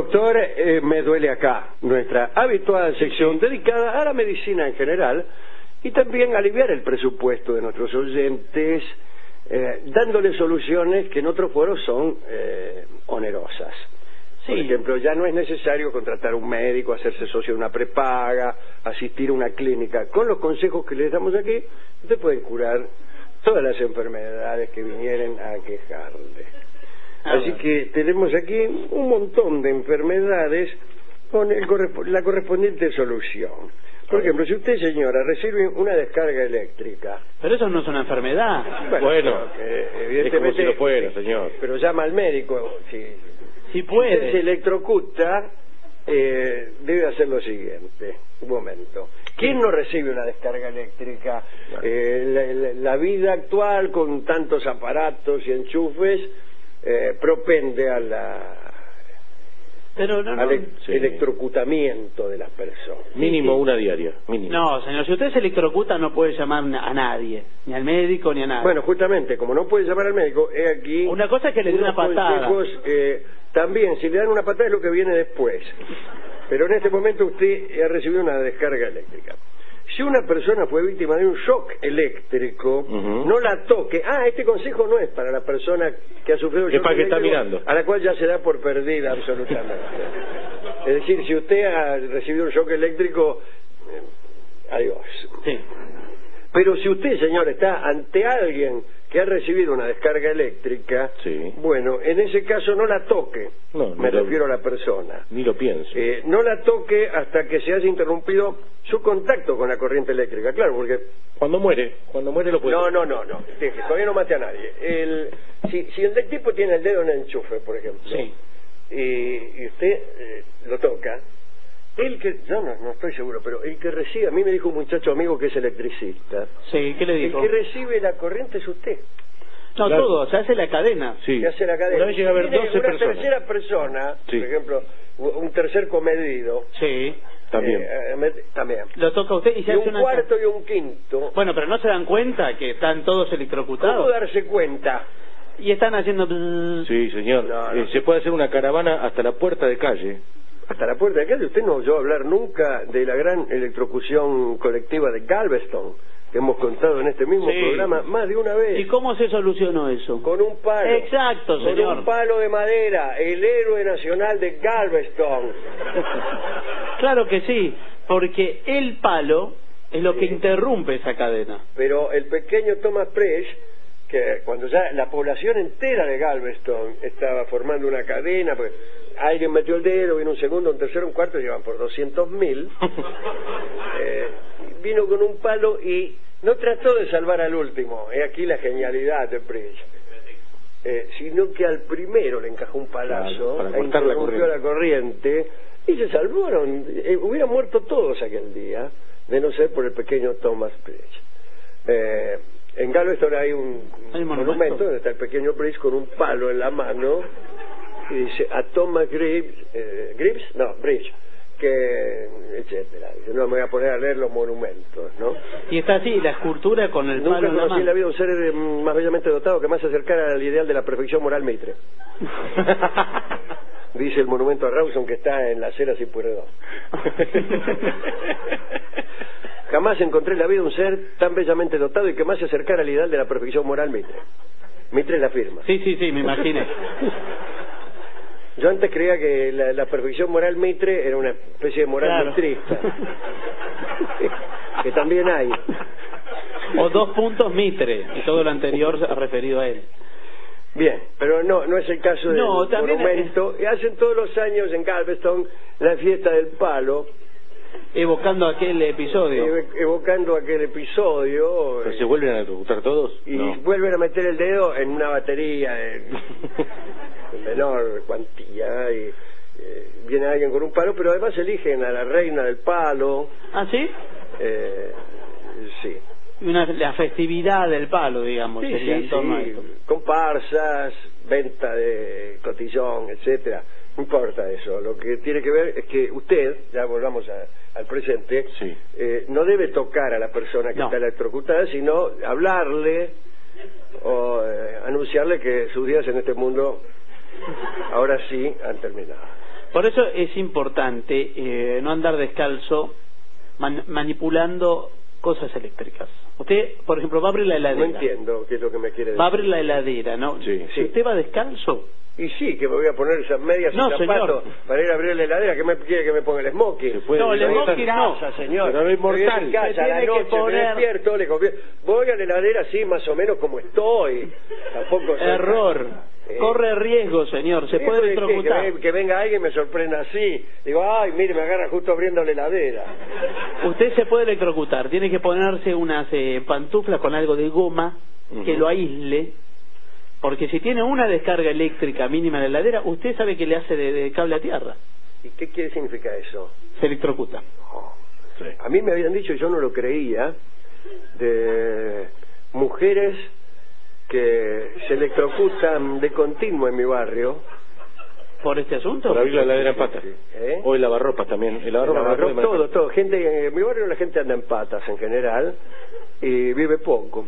Doctor, me duele acá, nuestra habitual sección dedicada a la medicina en general y también aliviar el presupuesto de nuestros oyentes, dándoles soluciones que en otros foros son onerosas. Sí. Por ejemplo, ya no es necesario contratar un médico, hacerse socio de una prepaga, asistir a una clínica. Con los consejos que les damos aquí, usted puede curar todas las enfermedades que vinieran a quejarle. Así que tenemos aquí un montón de enfermedades con la correspondiente solución. Por ejemplo, si usted, señora, recibe una descarga eléctrica... Pero eso no es una enfermedad. Bueno, evidentemente... Es como si lo fuera, señor. Pero llama al médico. Si puede. Si usted se electrocuta, debe hacer lo siguiente. Un momento. ¿Quién no recibe una descarga eléctrica? La vida actual, con tantos aparatos y enchufes, propende a al electrocutamiento de las personas. Mínimo una diaria. Mínimo. No, señor, si usted se electrocuta no puede llamar a nadie, ni al médico ni a nadie. Bueno, justamente, como no puede llamar al médico, he aquí... Una cosa es que le dé una patada. También, si le dan una patada es lo que viene después. Pero en este momento usted ha recibido una descarga eléctrica. Si una persona fue víctima de un shock eléctrico, no la toque. Este consejo no es para la persona que ha sufrido shock eléctrico, a la cual ya se da por perdida absolutamente. Es decir, si usted ha recibido un shock eléctrico, adiós. Sí. Pero si usted, señor, está ante alguien que ha recibido una descarga eléctrica, bueno, en ese caso no la toque. Me refiero a la persona. Ni lo piense. No la toque hasta que se haya interrumpido su contacto con la corriente eléctrica, claro, porque... Cuando muere lo puede... No. Deje, todavía no mate a nadie. Si el tipo tiene el dedo en el enchufe, por ejemplo, y usted lo toca, yo no estoy seguro, pero el que recibe, a mí me dijo un muchacho amigo que es electricista. Sí, ¿qué le dijo? El que recibe la corriente es usted. No, claro. Todo, se hace la cadena. Sí. Se hace la cadena. Una vez llega a haber 12 personas. Una tercera persona, por ejemplo, un tercer comedido. Sí. También. Lo toca usted y se hace un cuarto y un quinto. Bueno, pero no se dan cuenta que están todos electrocutados. ¿Cómo darse cuenta? Y están haciendo... Sí, señor. Se puede hacer una caravana hasta la puerta de calle. Hasta la puerta de calle. Usted no oyó hablar nunca de la gran electrocución colectiva de Galveston, que hemos contado en este mismo programa más de una vez. ¿Y cómo se solucionó eso? Con un palo. Exacto, señor. Con un palo de madera, el héroe nacional de Galveston. Claro que sí, porque el palo es lo que interrumpe esa cadena. Pero el pequeño Thomas Presch, que cuando ya la población entera de Galveston estaba formando una cadena, pues alguien metió el dedo, vino un segundo, un tercero, un cuarto, llevan por 200.000, vino con un palo y no trató de salvar al último, aquí la genialidad de Presch, sino que al primero le encajó un palazo, para cortar la corriente, y se salvaron. Hubieran muerto todos aquel día, de no ser por el pequeño Thomas Presch. En Galveston hay un monumento donde está el pequeño Presch con un palo en la mano y dice a Thomas Bridge, que etcétera. Dice, no me voy a poner a leer los monumentos, ¿no? Y está así, la escultura con el palo en la mano. Nunca conocí en la vida un ser más bellamente dotado que más se acercara al ideal de la perfección moral Mitre. Dice el monumento a Rawson, que está en las Heras y Pueyrredón. Jamás encontré en la vida un ser tan bellamente dotado y que más se acercara al ideal de la perfección moral Mitre. Mitre la firma. Sí, me imaginé. Yo antes creía que la perfección moral Mitre era una especie de moral mitrista. Que también hay. O 2 puntos Mitre, y todo lo anterior referido a él. Bien, pero no es el caso del monumento. Hacen todos los años en Galveston la fiesta del palo. Evocando aquel episodio. ¿Pero se vuelven a electrocutar todos? Y vuelven a meter el dedo en una batería de menor cuantía y viene alguien con un palo, pero además eligen a la reina del palo. ¿Ah, sí? Sí. La festividad del palo, digamos. Sí. Comparsas, venta de cotillón, etcétera. No importa eso. Lo que tiene que ver es que usted, ya volvamos al presente, no debe tocar a la persona que está electrocutada, sino hablarle o anunciarle que sus días en este mundo ahora sí han terminado. Por eso es importante no andar descalzo manipulando cosas eléctricas. Usted, por ejemplo, va a abrir la heladera. No entiendo qué es lo que me quiere decir. Va a abrir la heladera, ¿no? Sí. Si usted va descalzo... Y sí, que me voy a poner esas medias y zapatos señor, para ir a abrir la heladera. ¿Qué me quiere que me ponga el smoking? No, el smoking no. Señor. Pero no es mortal. En casa, a la noche, me despierto, voy a la heladera así más o menos como estoy. Tampoco soy... Error. Corre riesgo, señor. Se puede electrocutar. Que venga alguien y me sorprenda así. Digo, ay, mire, me agarra justo abriendo la heladera. Usted se puede electrocutar. Tiene que ponerse unas pantuflas con algo de goma que lo aísle. Porque si tiene una descarga eléctrica mínima en la heladera, usted sabe que le hace de cable a tierra. ¿Y qué quiere significar eso? Se electrocuta. Sí. A mí me habían dicho, y yo no lo creía, de mujeres que se electrocutan de continuo en mi barrio. ¿Por este asunto? Por abrir la heladera en patas. ¿Eh? O el lavarropas también. El lavarropas todo. Gente, en mi barrio la gente anda en patas en general y vive poco.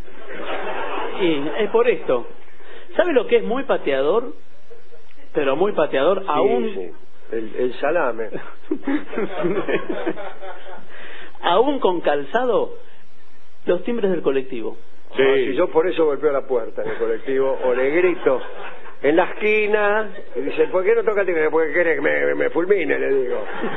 Y es por esto. ¿Sabe lo que es muy pateador? Pero muy pateador, aún... Sí. El salame. Aún con calzado, los timbres del colectivo. Sí. Si yo por eso golpeo la puerta en el colectivo o le grito en la esquina y dice, ¿por qué no toca el timbre? Porque quiere que me fulmine, le digo.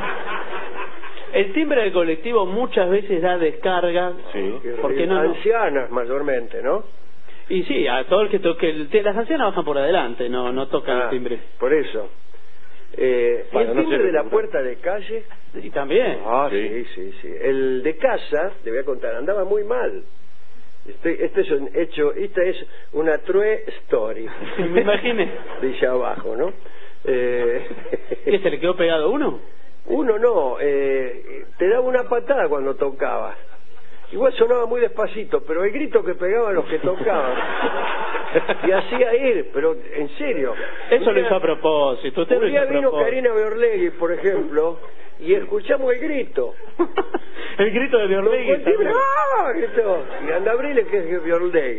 El timbre del colectivo muchas veces da descarga. Sí. Porque no, ancianas mayormente, ¿no? Y sí, a todo el que toque las ancianas bajan por adelante, no tocan el timbre. Por eso. El timbre de la puerta de calle. Y también. Sí. El de casa, le voy a contar, andaba muy mal. Esta es una true story. Me imagine. Dice abajo, ¿no? ¿Qué, se le quedó pegado uno? Uno no, te daba una patada cuando tocaba. Igual sonaba muy despacito, pero el grito que pegaban los que tocaban y hacía ir, pero en serio. Eso lo hizo a propósito. Usted un día vino Karina Beorlegui, por ejemplo, y escuchamos el grito. El grito de Beorlegui. ¡Ah! Gritó. Y anda a abrirle que es Beorlegui.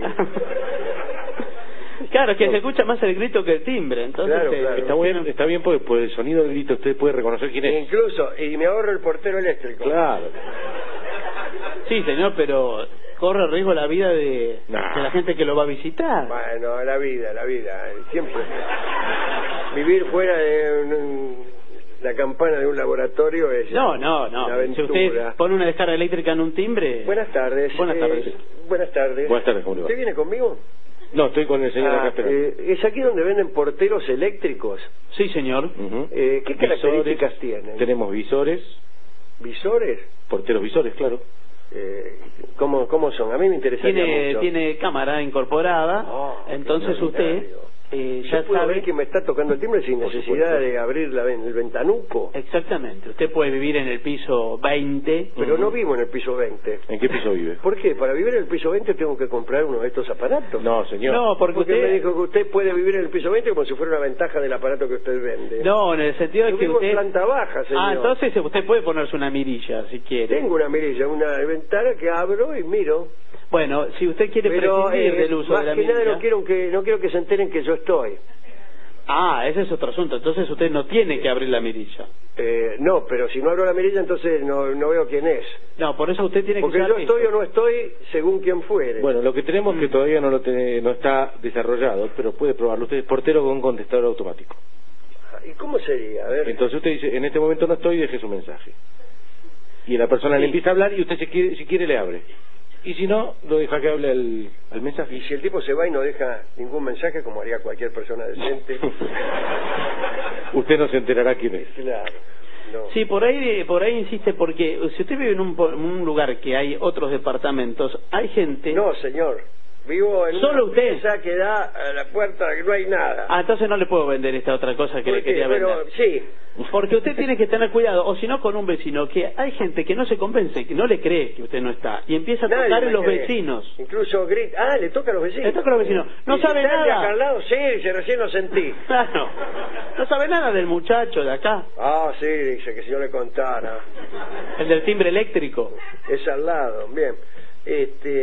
Claro, que se escucha más el grito que el timbre, entonces claro. Está bien porque por el sonido del grito usted puede reconocer quién es. Incluso, y me ahorro el portero eléctrico. Claro. Sí, señor, pero corre riesgo la vida de la gente que lo va a visitar. Bueno, la vida, siempre. Vivir fuera de la campana de un laboratorio es No. una aventura. Si usted pone una descarga eléctrica en un timbre... Buenas tardes. Buenas tardes. Buenas tardes. Buenas tardes, ¿cómo le va? ¿Usted viene conmigo? No, estoy con el señor acá esperando. ¿Es aquí donde venden porteros eléctricos? Sí, señor. ¿Qué características tienen? Tenemos visores. ¿Visores? Porteros visores, claro. ¿Cómo son? A mí me interesaría mucho. Tiene cámara incorporada, entonces usted ya puedo sabe ver que me está tocando el timbre sin necesidad de abrir el ventanuco. Exactamente. Usted puede vivir en el piso 20. Pero no vivo en el piso 20. ¿En qué piso vive? ¿Por qué? ¿Para vivir en el piso 20 tengo que comprar uno de estos aparatos? No, señor. No, porque usted usted me dijo que usted puede vivir en el piso 20 como si fuera una ventaja del aparato que usted vende. No, en el sentido de que vivo usted... en planta baja, señor. Entonces usted puede ponerse una mirilla, si quiere. Tengo una mirilla, una ventana que abro y miro. Bueno, si usted quiere prescindir del uso de la mirilla... Más que nada no quiero que se enteren que yo estoy. Ese es otro asunto. Entonces usted no tiene que abrir la mirilla. No, pero si no abro la mirilla, entonces no veo quién es. No, por eso usted tiene porque que... Porque yo estoy o no estoy según quien fuere. Bueno, lo que tenemos que todavía no está desarrollado, pero puede probarlo. Usted es portero con contestador automático. ¿Y cómo sería? A ver. Entonces usted dice, en este momento no estoy, deje su mensaje. Y la persona le empieza a hablar y usted si quiere le abre. Y si no, lo deja que hable al mensaje. Y si el tipo se va y no deja ningún mensaje, como haría cualquier persona decente... usted no se enterará quién es. Claro. No. Sí, por ahí insiste, porque si usted vive en un lugar que hay otros departamentos, hay gente... No, señor. Vivo en ¿Solo una usted? pieza que da a la puerta que no hay nada. Entonces no le puedo vender esta otra cosa que le quería vender. Sí. Porque usted tiene que tener cuidado, o si no con un vecino, que hay gente que no se convence, que no le cree que usted no está, y empieza a tocar en los vecinos. Incluso grita, le toca a los vecinos. Le toca a los vecinos. No sabe nada. Acá al lado, sí, recién lo sentí. Claro. No sabe nada del muchacho de acá. Sí, dice que si yo le contara. El del timbre eléctrico. Es al lado, bien.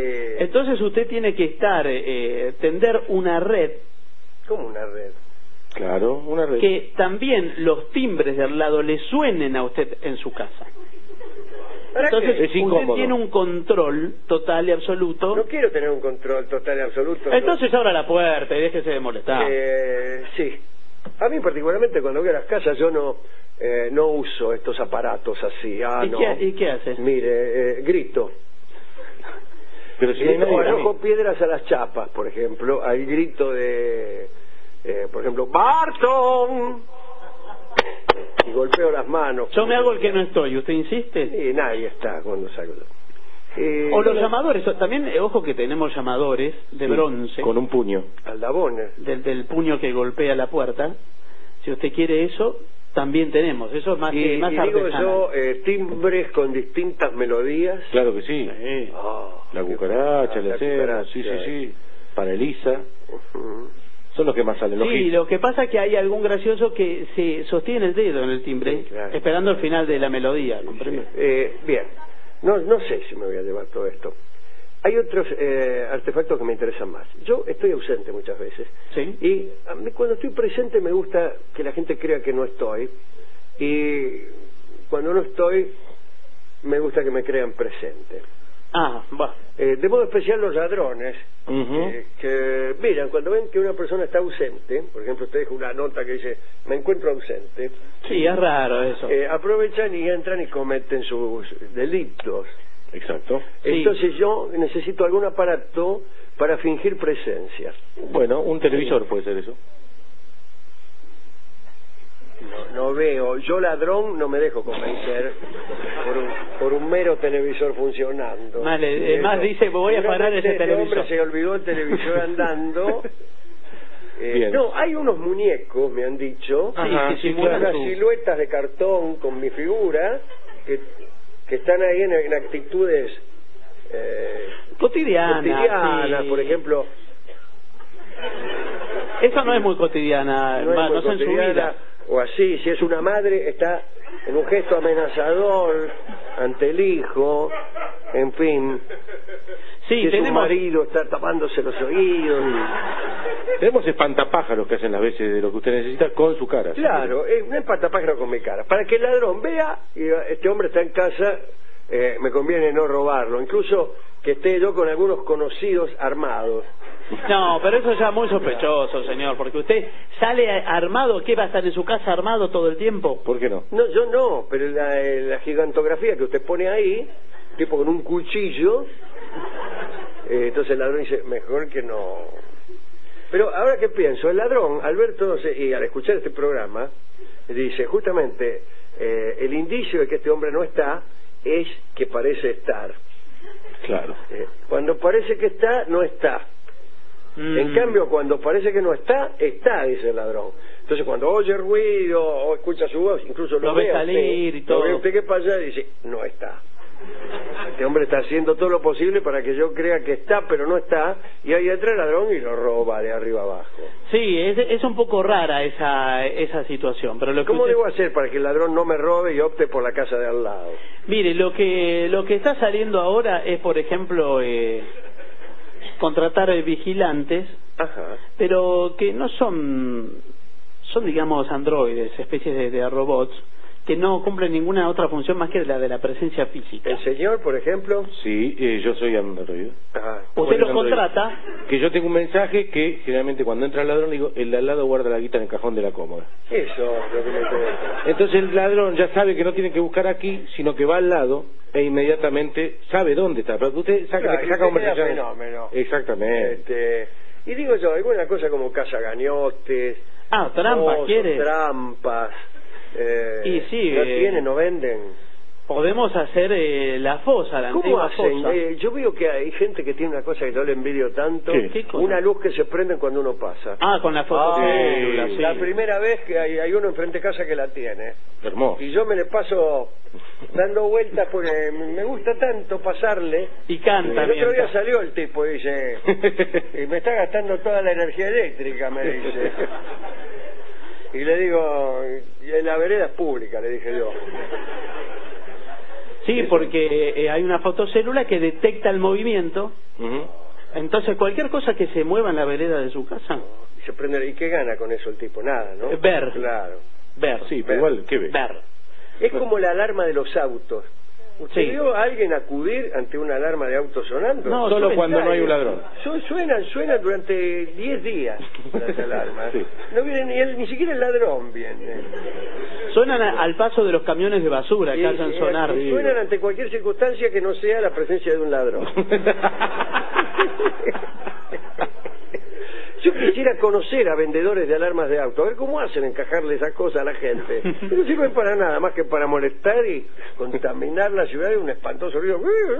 Entonces usted tiene que tender una red. ¿Cómo una red? Claro, una red. que también los timbres de al lado le suenen a usted en su casa. Entonces Es usted incómodo. tiene un control total y absoluto. No quiero tener un control total y absoluto. Entonces abra la puerta y déjese de molestar. Sí. A mí particularmente cuando voy a las casas yo no uso estos aparatos así. ¿Y qué hace? Mire, grito. Pero si no hay Grito, nadie, arrojo piedras a las chapas, por ejemplo, al grito de, por ejemplo, ¡Barton! Y golpeo las manos. Yo me hago el que no estoy, ¿usted insiste? Y nadie está cuando salgo. O los llamadores, también, ojo que tenemos llamadores de sí, bronce, con un puño. Aldabones. del puño que golpea la puerta. Si usted quiere eso, también tenemos. Eso es más, más y digo artesanal. yo, timbres con distintas melodías. Claro que sí. La cucaracha, la cera, sí. Para Elisa. Son los que más salen. Los Sí, hits. lo que pasa es que hay algún gracioso que se sostiene el dedo en el timbre, Sí, claro. esperando el final de la melodía, ¿comprende? Bien, no sé si me voy a llevar todo esto. Hay otros artefactos que me interesan más. Yo estoy ausente muchas veces. Sí. Y a mí cuando estoy presente me gusta que la gente crea que no estoy. Y cuando no estoy, me gusta que me crean presente. Va. De modo especial los ladrones, Ujú. que miran, cuando ven que una persona está ausente, por ejemplo, usted deja una nota que dice, me encuentro ausente, Sí, es raro eso. aprovechan y entran y cometen sus delitos. Exacto. Sí. Entonces yo necesito algún aparato para fingir presencia. Bueno, un televisor puede ser eso. No veo, yo ladrón no me dejo convencer por un mero televisor funcionando. Más dice, voy a parar ese Este televisor. hombre se olvidó el televisor andando. Bien. No, hay unos muñecos, me han dicho, Ajá, sí, sí, simulan unas claro. siluetas de cartón con mi figura que están ahí en actitudes Cotidiana. cotidianas, sí. por ejemplo. Eso no es muy cotidiana, No es muy no sé en su cotidiana, vida. o así, si es una madre está en un gesto amenazador ante el hijo, en fin. Sí, Si es un tenemos. marido está tapándose los oídos. Tenemos espantapájaros que hacen las veces de lo que usted necesita con su cara. Claro, un espantapájaro con mi cara, para que el ladrón vea y diga, este hombre está en casa, me conviene no robarlo, incluso que esté yo con algunos conocidos armados. No, pero eso ya es muy sospechoso, señor, porque usted sale armado, ¿qué va a estar en su casa armado todo el tiempo? ¿Por qué no? No, yo no, pero la gigantografía que usted pone ahí, tipo con un cuchillo, entonces el ladrón dice, mejor que no. Pero ahora que pienso, el ladrón, al ver todo y al escuchar este programa, dice, justamente, el indicio de que este hombre no está es que parece estar. Claro. Cuando parece que está, no está. En cambio, cuando parece que no está, está, dice el ladrón. Entonces, cuando oye ruido o escucha su voz, incluso Lo ve salir y todo. Lo ve usted que pasa y dice, no está. Este hombre está haciendo todo lo posible para que yo crea que está, pero no está, y ahí entra el ladrón y lo roba de arriba abajo. Sí, es un poco rara esa situación, pero lo que ¿Cómo usted... debo hacer para que el ladrón no me robe y opte por la casa de al lado? Mire, lo que está saliendo ahora es, por ejemplo, contratar vigilantes, Ajá. pero que no son digamos androides, especies de robots que no cumplen ninguna otra función más que la de la presencia física. ¿El señor, por ejemplo? Sí, yo soy android. Ajá. Usted lo Android. contrata. Que yo tengo un mensaje que generalmente cuando entra el ladrón le digo, el de al lado guarda la guita en el cajón de la cómoda. Eso es lo que me interesa. Entonces el ladrón ya sabe que no tiene que buscar aquí, sino que va al lado e inmediatamente sabe dónde está. Pero usted saca Claro, conversaciones. fenómeno. Exactamente. Y digo yo, alguna cosa como cazagañotes, Trampa, osos, ¿quiere? trampas. Y sí, ¿no tienen, no venden? Podemos hacer la fosa, la ¿Cómo antigua hacen? fosa. Yo veo que hay gente que tiene una cosa que yo le envidio tanto, ¿Qué cosa? una luz que se prende cuando uno pasa. Con la fotocélula, sí. sí. La primera vez que hay uno enfrente de casa que la tiene. Hermoso. Y yo me le paso dando vueltas porque me gusta tanto pasarle. Y canta El otro día mientras. salió el tipo y dice, y me está gastando toda la energía eléctrica, me dice. Y le digo, y la vereda es pública, le dije yo. Sí, porque hay una fotocélula que detecta el movimiento. Ujú. Entonces, cualquier cosa que se mueva en la vereda de su casa, se prende. ¿Y qué gana con eso el tipo? Nada, ¿no? Ver. Claro. Ver. Sí, pero igual, ¿qué ve? Ver. Es como la alarma de los autos. ¿Usted Sí. vio a alguien acudir ante una alarma de auto sonando? No, Solo yo cuando pensaba- no hay un ladrón. Suenan durante 10 días las alarmas. Sí. No viene ni siquiera el ladrón viene. Suenan al paso de los camiones de basura que Y- hacen y- sonar. y digo. suenan ante cualquier circunstancia que no sea la presencia de un ladrón. Yo quisiera conocer a vendedores de alarmas de auto, a ver cómo hacen encajarle esas cosas a la gente. No sirven para nada más que para molestar y contaminar la ciudad de un espantoso ruido.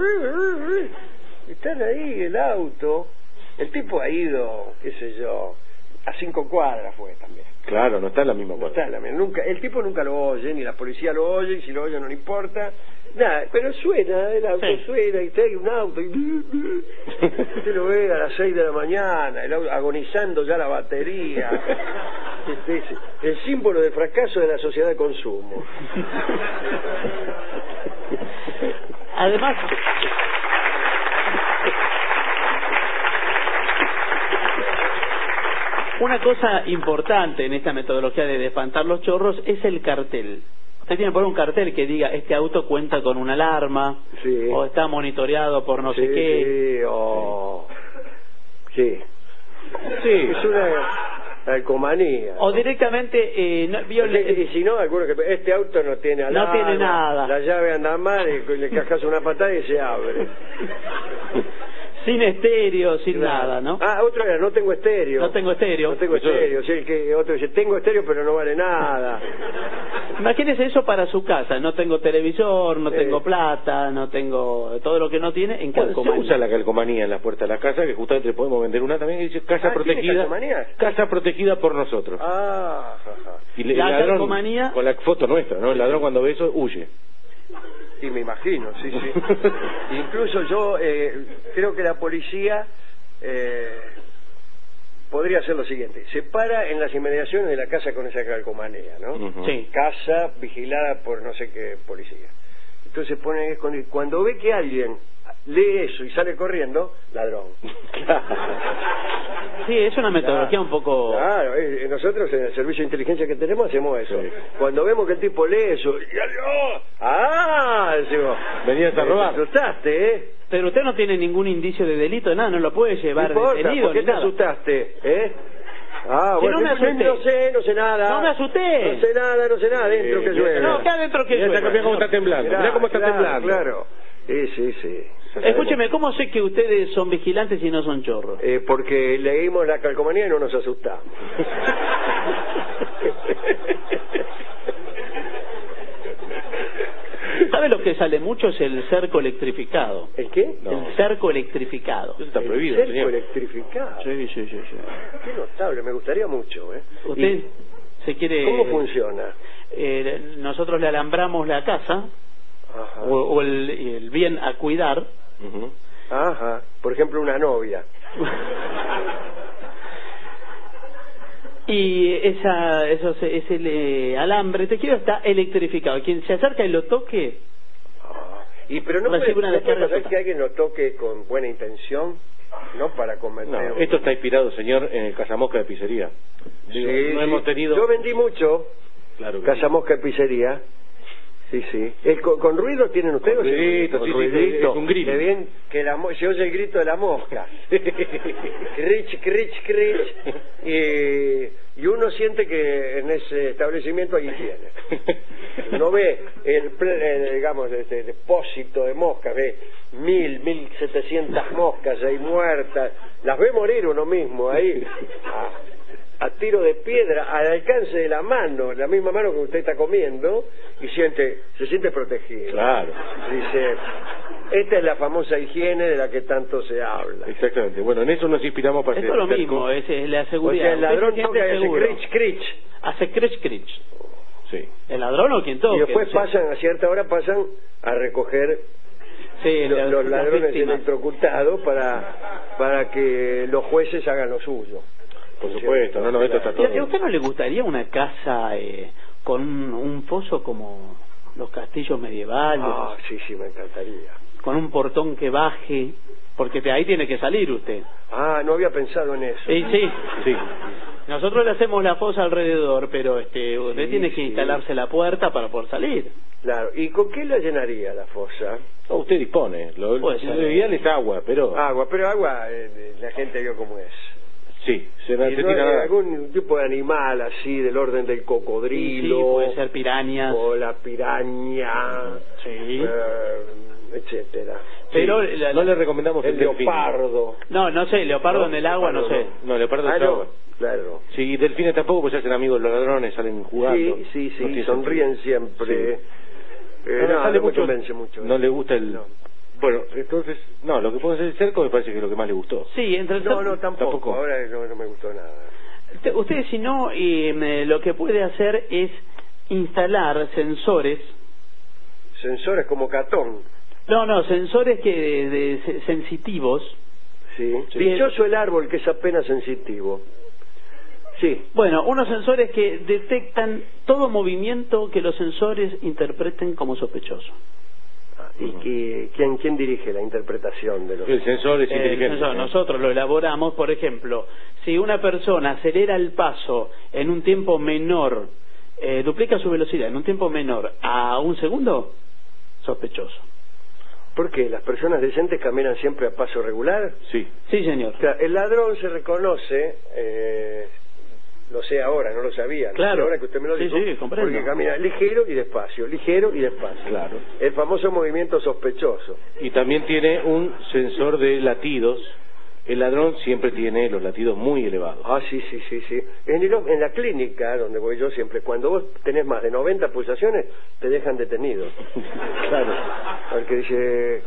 Están ahí el auto, el tipo ha ido, qué sé yo, a 5 cuadras fue también. Claro, no está en la misma No cuadra. está, nunca, el tipo nunca lo oye, ni la policía lo oye, y si lo oye no le importa. Nada, pero suena, el auto Sí. suena, y hay un auto, y usted lo ve a las 6 de la mañana, el auto agonizando ya la batería. Es el símbolo del fracaso de la sociedad de consumo. Además, una cosa importante en esta metodología de espantar los chorros es el cartel. Usted tiene que poner un cartel que diga este auto cuenta con una alarma, Sí. o está monitoreado por no sé qué. Sí, o... Sí. Sí. Es una calcomanía. O directamente, vio Y si no, algunos que este auto no tiene alarma, No tiene nada. la llave anda mal, y le cajas una patada y se abre. sin estéreo, sin Claro. nada, ¿no? Ah, otro era, no tengo estéreo. No tengo estéreo. No tengo estéreo. Sí, el que otro dice, tengo estéreo pero no vale nada. Imagínese eso para su casa. No tengo televisor, no Sí. tengo plata, no tengo todo lo que no tiene en Bueno, se calcomanía. usa la calcomanía en la puerta de la casa, que justamente podemos vender una también que dice casa ¿tiene protegida, calcomanías? casa protegida por nosotros. Ah, jaja. Y La el ladrón, calcomanía- con la foto nuestra, ¿no? El ladrón cuando ve eso huye. Y me imagino, sí, sí. Incluso yo creo que la policía podría hacer lo siguiente. Se para en las inmediaciones de la casa con esa calcomanía, ¿no? Ujú. Sí. Casa vigilada por no sé qué policía. Entonces pone escondido. Cuando ve que alguien lee eso y sale corriendo, ladrón. Sí, es una metodología Claro. un poco... Claro, nosotros en el servicio de inteligencia que tenemos hacemos eso. Sí. Cuando vemos que el tipo lee eso, decimos, Venías a robar. Te asustaste, ¿eh? Pero usted no tiene ningún indicio de delito, nada, no lo puede llevar No importa, detenido. ¿por qué ni te nada. asustaste? ¿Eh? Ah, Si bueno, no me asusté. no sé nada. No me asusté. No sé nada, dentro que llueve. No, que adentro que Mirá, llueve. mirá cómo está temblando. Mirá cómo está claro, temblando. Claro. Sí. Escúcheme, ¿cómo sé que ustedes son vigilantes y no son chorros? Porque leímos la calcomanía y no nos asustamos. ¿Sabe lo que sale mucho? Es el cerco electrificado. ¿El qué? No. El cerco electrificado. Eso está prohibido, Cerco señor. electrificado. Sí. Qué notable, me gustaría mucho, ¿eh? Usted se quiere... ¿Cómo funciona? Nosotros le alambramos la casa, Ajá. o el bien a cuidar. Ujú. Ajá. Por ejemplo, una novia. Y ese alambre tejido está electrificado. Quien se acerca y lo toque, Pero no puede, recibe una no puede descarga pasar total. que alguien lo toque con buena intención, no para cometer. No, esto está inspirado, señor, en el Casamosca de Pizzería. Digo, Sí, no sí. hemos tenido... Yo vendí mucho Claro que Casa Mosca Pizzería. Sí. ¿Con ruido tienen ustedes? Con ruidito, Con sí, ruidito. es un grill. Qué bien que se oye el grito de la mosca. Crich. Y uno siente que en ese establecimiento hay higiene. Uno ve digamos, este depósito de moscas, ve 1.700 moscas ahí muertas. Las ve morir uno mismo ahí. A tiro de piedra, al alcance de la mano, la misma mano que usted está comiendo, y se siente protegido. Claro. Dice, esta es la famosa higiene de la que tanto se habla. Exactamente. Bueno, en eso nos inspiramos para esto es lo mismo, es la O seguridad. sea, el ladrón Usted se toca y siente hace seguro. crich. Hace crich. Sí. El ladrón o quien toque. Y después sí. a cierta hora pasan a recoger Sí, los las ladrones víctimas. electrocutados para que los jueces hagan lo suyo. Por supuesto, no, esto está ¿Y a todo... usted no le gustaría una casa con un foso como los castillos medievales? Ah, sí, me encantaría. con un portón que baje, porque de ahí tiene que salir usted. Ah, no había pensado en eso. Sí. Sí. Nosotros le hacemos la fosa alrededor, pero usted tiene que instalarse la puerta para poder salir. Claro. ¿Y con qué la llenaría la fosa? No, usted dispone. Lo ideal es agua, pero... Agua, pero agua, la gente vio cómo es. Sí, se ¿No necesita hay nada. algún tipo de animal así, del orden del cocodrilo? Sí, puede ser pirañas. O la piraña, Sí. etcétera. Pero Sí, no le recomendamos el delfín. leopardo. No sé, leopardo en el agua, no sé. No, leopardo Ah, es no, agua. claro. Sí, y delfines tampoco, pues se hacen amigos los ladrones, salen jugando. Sí, No tiene sonríen sentido. siempre. Sí. No me convence mucho. No le gusta el... No. Bueno, entonces, no, lo que puede ser el cerco me parece que es lo que más le gustó. Sí, entre el No, tampoco. Ahora no me gustó nada. Usted, si no, lo que puede hacer es instalar sensores. Sensores como Catón. No, sensores sensitivos. Sí. Dichoso el árbol que es apenas sensitivo. Sí. Bueno, unos sensores que detectan todo movimiento que los sensores interpreten como sospechoso. ¿Y quién dirige la interpretación de los... El sensor es inteligente. Nosotros lo elaboramos, por ejemplo, si una persona acelera el paso en un tiempo menor, duplica su velocidad en un tiempo menor a un segundo, sospechoso. ¿Por qué? ¿Las personas decentes caminan siempre a paso regular? Sí. Sí, señor. Claro, el ladrón se reconoce, lo sé ahora, no lo sabía. Claro. Ahora que usted me lo dijo, sí, comprendo. porque camina ligero y despacio, ligero y despacio. Claro. El famoso movimiento sospechoso. Y también tiene un sensor de latidos. El ladrón siempre tiene los latidos muy elevados. Ah, sí. En la clínica donde voy yo siempre, cuando vos tenés más de 90 pulsaciones, te dejan detenido. Claro. Porque dice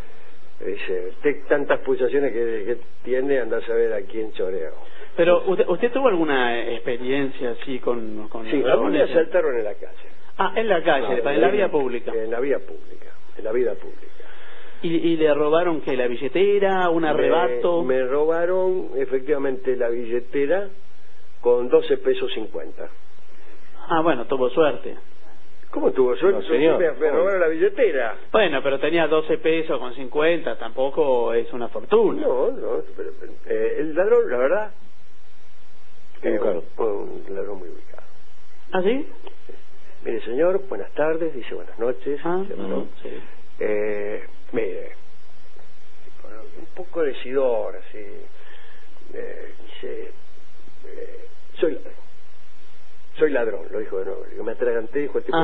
tantas pulsaciones que tiene, anda a saber a quién choreo. Pero, ¿usted tuvo alguna experiencia así con Sí, a mí me ladrones? asaltaron en la calle. Ah, en la calle, en la vía pública. En la vía pública, en la vida pública. ¿Y le robaron qué? ¿La billetera? ¿Un arrebato? Me robaron efectivamente la billetera con 12 pesos 50. Ah, bueno, tuvo suerte. ¿Cómo tuvo suerte? No, señor. Me robaron la billetera. Bueno, pero tenía 12 pesos con 50, tampoco es una fortuna. No, pero, el ladrón, la verdad, un ladrón muy ubicado. ¿Ah, sí? Mire, señor, buenas tardes, dice buenas noches. ¿Cierto? Sí. Mire, un poco decidor, así, dice, soy ladrón, lo dijo de nuevo. Digo, me atraganté, dijo el tipo.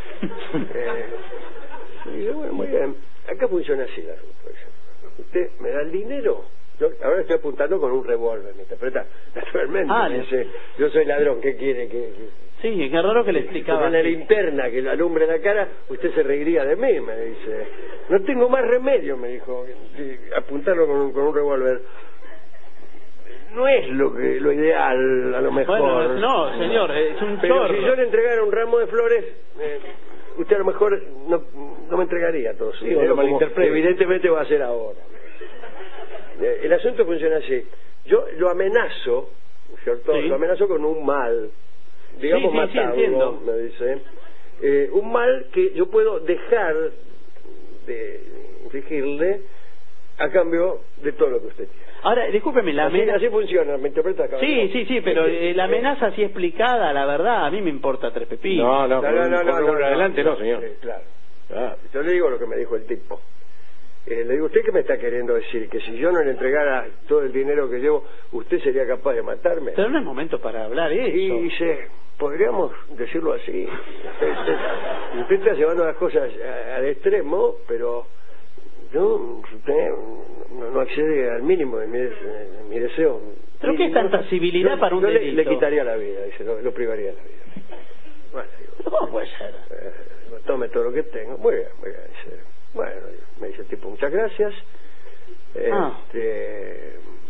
Y digo, bueno, muy bien, acá funciona así la ruta. Usted me da el dinero. Yo ahora estoy apuntando con un revólver, ¿me interpreta? Naturalmente, me dice, yo soy ladrón, ¿qué quiere? Sí, qué raro que le explicaba. Con la linterna que lo alumbre la cara, usted se reiría de mí, me dice. No tengo más remedio, me dijo, apuntarlo con un revólver. No es lo ideal, a lo mejor. Bueno, no, señor, es un Pero chorro. si yo le entregara un ramo de flores, usted a lo mejor no me entregaría todo su dinero, como evidentemente va a hacer ahora. El asunto funciona así. Yo lo amenazo, ¿cierto? Sí. Lo amenazo con un mal, digamos matarlo, me dice. Un mal que yo puedo dejar de infligirle a cambio de todo lo que usted quiera. Ahora, discúlpeme, la amenaza... Así funciona, ¿me interpreta? Sí, pero la amenaza así explicada, la verdad, a mí me importa tres pepinos. No, adelante no, señor. Claro. Yo le digo lo que me dijo el tipo. Le digo, ¿usted qué me está queriendo decir? Que si yo no le entregara todo el dinero que llevo, ¿usted sería capaz de matarme? Pero no es momento para hablar eso. Y dice, podríamos decirlo así. Usted está llevando las cosas al extremo, pero usted no accede al mínimo de mi deseo. ¿Pero qué es tanta civilidad para un delito? Le quitaría la vida, dice, lo privaría de la vida. Bueno, digo, ¿cómo puede ser? Tome todo lo que tengo. Muy bien, dice. Bueno, me dice el tipo, muchas gracias.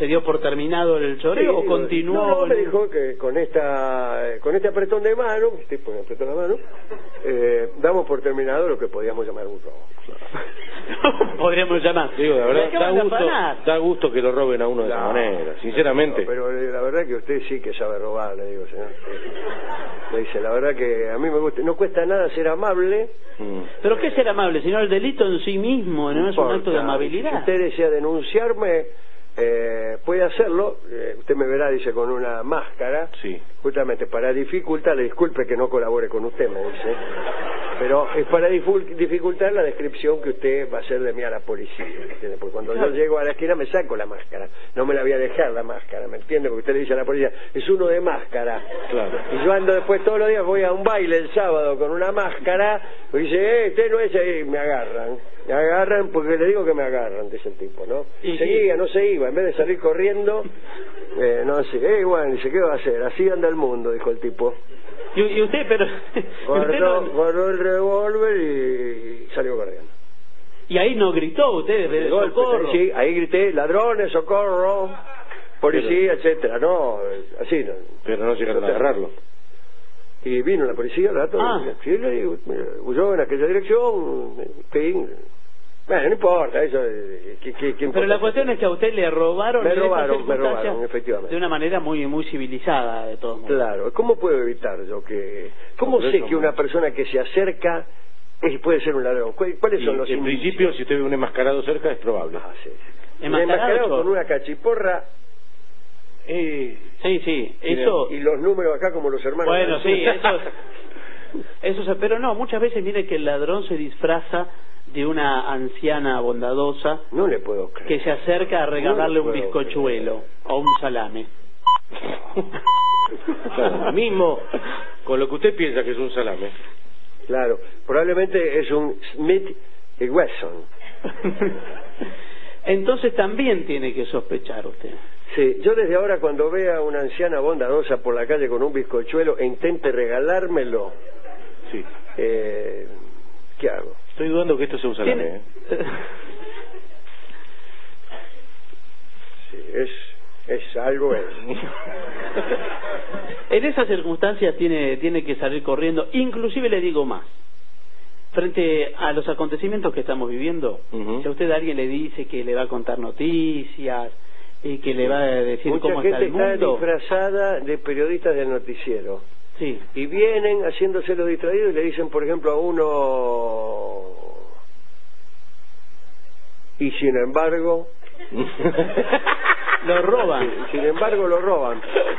¿Se dio por terminado el choreo o continuó? No, me dijo que con este apretón de mano, tipo me apretó la mano, damos por terminado lo que podíamos llamar un robo. Podríamos llamar. Digo, la verdad, da gusto que lo roben a uno de esa manera, sinceramente. No, pero la verdad que usted sí que sabe robar, le digo, señor. Le dice, la verdad que a mí me gusta, no cuesta nada ser amable. ¿Pero qué es ser amable, señor? El delito en sí mismo no es un acto de amabilidad. Si usted desea denunciarme, puede hacerlo. Usted me verá, dice, con una máscara. Sí. Justamente para dificultarle, disculpe que no colabore con usted, me dice, pero es para dificultar la descripción que usted va a hacer de mí a la policía, ¿me entiende? Porque cuando yo llego a la esquina me saco la máscara, no me la voy a dejar la máscara, ¿me entiende? Porque usted le dice a la policía, es uno de máscara. Claro. Y yo ando después todos los días, voy a un baile el sábado con una máscara, y dice, usted no es ahí, me agarran porque le digo que me agarran, dice el tipo, ¿no? Seguía, no se iba, en vez de salir corriendo, no sé, bueno, dice, ¿qué va a hacer? Así anda el mundo, dijo el tipo. ¿Y usted, pero...? Guardó el revólver y salió corriendo. ¿Y ahí no gritó usted de socorro? Sí, ahí grité, ladrones, socorro, policía, etcétera, no, así no. Pero no llegaron a agarrarlo. Y vino la policía al rato, sí, le digo, huyó en aquella dirección, bueno, no importa, eso. Pero la cuestión es que a usted le robaron. Me robaron, efectivamente. De una manera muy civilizada, de todos modos. Claro, ¿cómo puedo evitar yo que... ¿Cómo sé que una persona que se acerca puede ser un ladrón? ¿Cuáles son los indicios? En principio, si usted ve un enmascarado cerca, es probable. Sí. ¿Enmascarado con una cachiporra... Sí, eso... Y los números acá como los hermanos... Bueno, sí, eso... Pero no, muchas veces mire que el ladrón se disfraza de una anciana bondadosa. No le puedo creer. Que se acerca a regalarle un bizcochuelo o un salame. Claro, mismo con lo que usted piensa que es un salame. Claro, probablemente es un Smith y Wesson. Entonces también tiene que sospechar usted. Sí, yo desde ahora cuando vea a una anciana bondadosa por la calle con un bizcochuelo e intente regalármelo, sí. ¿Qué hago? Estoy dudando que esto sea un salame. Sí, es algo. En esas circunstancias tiene que salir corriendo. Inclusive le digo más. Frente a los acontecimientos que estamos viviendo, si a usted alguien le dice que le va a contar noticias y que le va a decir cómo está el mundo... Mucha gente está disfrazada de periodistas del noticiero. Sí. Y vienen haciéndose los distraídos y le dicen, por ejemplo, a uno... Y sin embargo... Lo roban. Sin embargo, lo roban.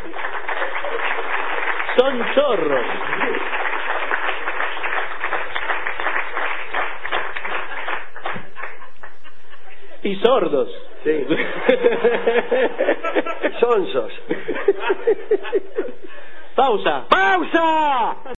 Son chorros. Y sordos. Sí. Sonsos. Pausa. ¡Pausa!